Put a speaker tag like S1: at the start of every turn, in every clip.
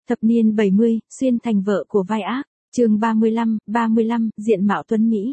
S1: Thập niên 70, xuyên thành vợ của vai ác, chương 35, diện mạo tuấn Mỹ.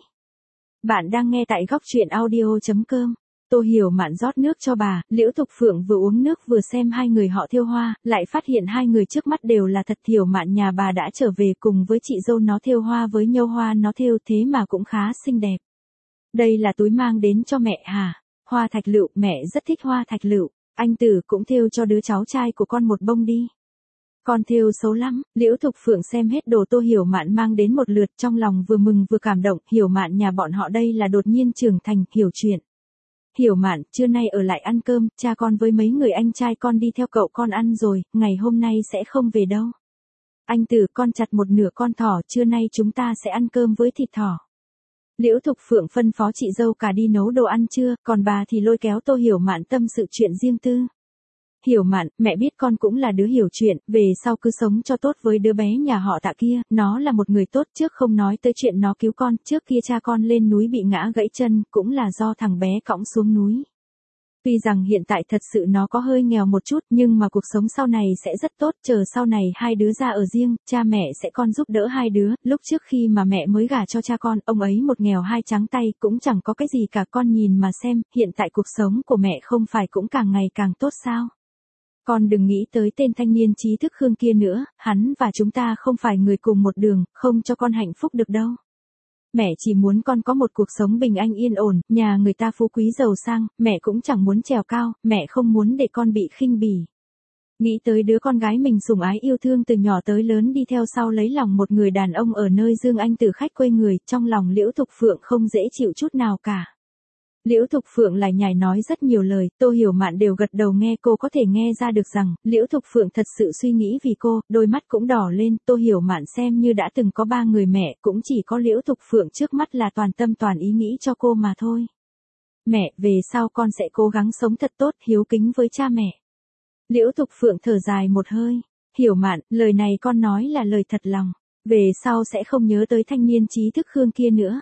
S1: Bạn đang nghe tại góc truyện audio.com. Tô Hiểu Mạn rót nước cho bà, Liễu Thục Phượng vừa uống nước vừa xem hai người họ thêu hoa, lại phát hiện hai người trước mắt đều là thật. Hiểu Mạn nhà bà đã trở về cùng với chị dâu nó thêu hoa với nhâu hoa nó thêu thế mà cũng khá xinh đẹp. Đây là túi mang đến cho mẹ hả? Hoa thạch lựu, mẹ rất thích hoa thạch lựu, anh Tử cũng thêu cho đứa cháu trai của con một bông đi. Con thêu xấu lắm. Liễu Thục Phượng xem hết đồ Tô Hiểu Mạn mang đến một lượt, trong lòng vừa mừng vừa cảm động. Hiểu Mạn nhà bọn họ đây là đột nhiên trưởng thành, hiểu chuyện. Hiểu Mạn, trưa nay ở lại ăn cơm, cha con với mấy người anh trai con đi theo cậu con ăn rồi, ngày hôm nay sẽ không về đâu. Anh Tử, con chặt một nửa con thỏ, trưa nay chúng ta sẽ ăn cơm với thịt thỏ. Liễu Thục Phượng phân phó chị dâu cả đi nấu đồ ăn trưa, còn bà thì lôi kéo Tô Hiểu Mạn tâm sự chuyện riêng tư. Hiểu Mạn, mẹ biết con cũng là đứa hiểu chuyện, về sau cứ sống cho tốt với đứa bé nhà họ Tạ kia, nó là một người tốt, trước không nói tới chuyện nó cứu con, trước kia cha con lên núi bị ngã gãy chân, cũng là do thằng bé cõng xuống núi. Tuy rằng hiện tại thật sự nó có hơi nghèo một chút, nhưng mà cuộc sống sau này sẽ rất tốt, chờ sau này hai đứa ra ở riêng, cha mẹ sẽ con giúp đỡ hai đứa. Lúc trước khi mà mẹ mới gả cho cha con, ông ấy một nghèo hai trắng tay, cũng chẳng có cái gì cả, con nhìn mà xem, hiện tại cuộc sống của mẹ không phải cũng càng ngày càng tốt sao? Con đừng nghĩ tới tên thanh niên trí thức Khương kia nữa, hắn và chúng ta không phải người cùng một đường, không cho con hạnh phúc được đâu. Mẹ chỉ muốn con có một cuộc sống bình an yên ổn, nhà người ta phú quý giàu sang, mẹ cũng chẳng muốn trèo cao, mẹ không muốn để con bị khinh bỉ. Nghĩ tới đứa con gái mình sủng ái yêu thương từ nhỏ tới lớn đi theo sau lấy lòng một người đàn ông ở nơi Dương Anh Tử khách quê người, trong lòng Liễu Thục Phượng không dễ chịu chút nào cả. Liễu Thục Phượng lại nhảy nói rất nhiều lời, Tô Hiểu Mạn đều gật đầu nghe, cô có thể nghe ra được rằng, Liễu Thục Phượng thật sự suy nghĩ vì cô, đôi mắt cũng đỏ lên. Tô Hiểu Mạn xem như đã từng có ba người mẹ, cũng chỉ có Liễu Thục Phượng trước mắt là toàn tâm toàn ý nghĩ cho cô mà thôi. Mẹ, về sau con sẽ cố gắng sống thật tốt, hiếu kính với cha mẹ. Liễu Thục Phượng thở dài một hơi, Hiểu Mạn, lời này con nói là lời thật lòng, về sau sẽ không nhớ tới thanh niên trí thức Khương kia nữa.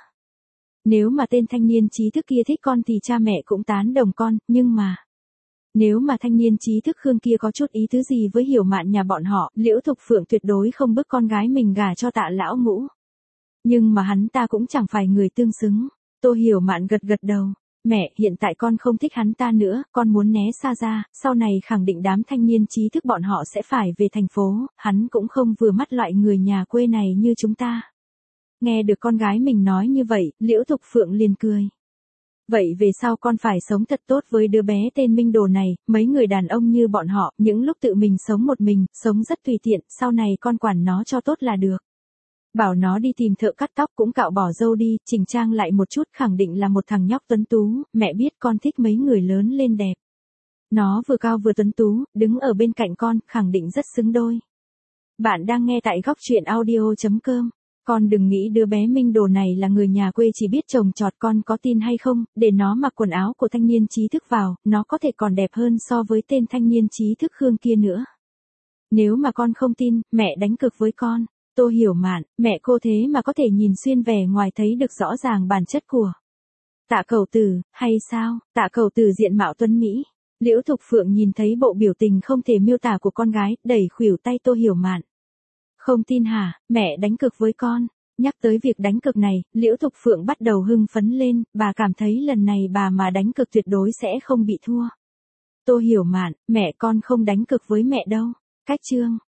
S1: Nếu mà tên thanh niên trí thức kia thích con thì cha mẹ cũng tán đồng con, nhưng mà nếu mà thanh niên trí thức Khương kia có chút ý tứ gì với Hiểu Mạn nhà bọn họ, Liễu Thục Phượng tuyệt đối không bức con gái mình gả cho Tạ lão ngũ. Nhưng mà hắn ta cũng chẳng phải người tương xứng. Tô Hiểu Mạn gật gật đầu. Mẹ, hiện tại con không thích hắn ta nữa, con muốn né xa ra, sau này khẳng định đám thanh niên trí thức bọn họ sẽ phải về thành phố, hắn cũng không vừa mắt loại người nhà quê này như chúng ta. Nghe được con gái mình nói như vậy, Liễu Thục Phượng liền cười. Vậy về sau con phải sống thật tốt với đứa bé tên Minh Đồ này, mấy người đàn ông như bọn họ, những lúc tự mình sống một mình, sống rất tùy tiện, sau này con quản nó cho tốt là được. Bảo nó đi tìm thợ cắt tóc cũng cạo bỏ râu đi, chỉnh trang lại một chút, khẳng định là một thằng nhóc tuấn tú, mẹ biết con thích mấy người lớn lên đẹp. Nó vừa cao vừa tuấn tú, đứng ở bên cạnh con, khẳng định rất xứng đôi. Bạn đang nghe tại góc truyện audio.com. Con đừng nghĩ đứa bé Minh Đồ này là người nhà quê chỉ biết trồng trọt, con có tin hay không, để nó mặc quần áo của thanh niên trí thức vào, nó có thể còn đẹp hơn so với tên thanh niên trí thức Khương kia nữa. Nếu mà con không tin, mẹ đánh cược với con. Tô Hiểu Mạn, mẹ cô thế mà có thể nhìn xuyên vẻ ngoài thấy được rõ ràng bản chất của Tạ Cẩu Tử, hay sao? Tạ Cẩu Tử diện mạo tuấn Mỹ. Liễu Thục Phượng nhìn thấy bộ biểu tình không thể miêu tả của con gái, đẩy khuỷu tay Tô Hiểu Mạn. Không tin hả, mẹ đánh cược với con. Nhắc tới việc đánh cược này, Liễu Thục Phượng bắt đầu hưng phấn lên, bà cảm thấy lần này bà mà đánh cược tuyệt đối sẽ không bị thua. Tô Hiểu Mạn, mẹ con không đánh cược với mẹ đâu. Cách chương.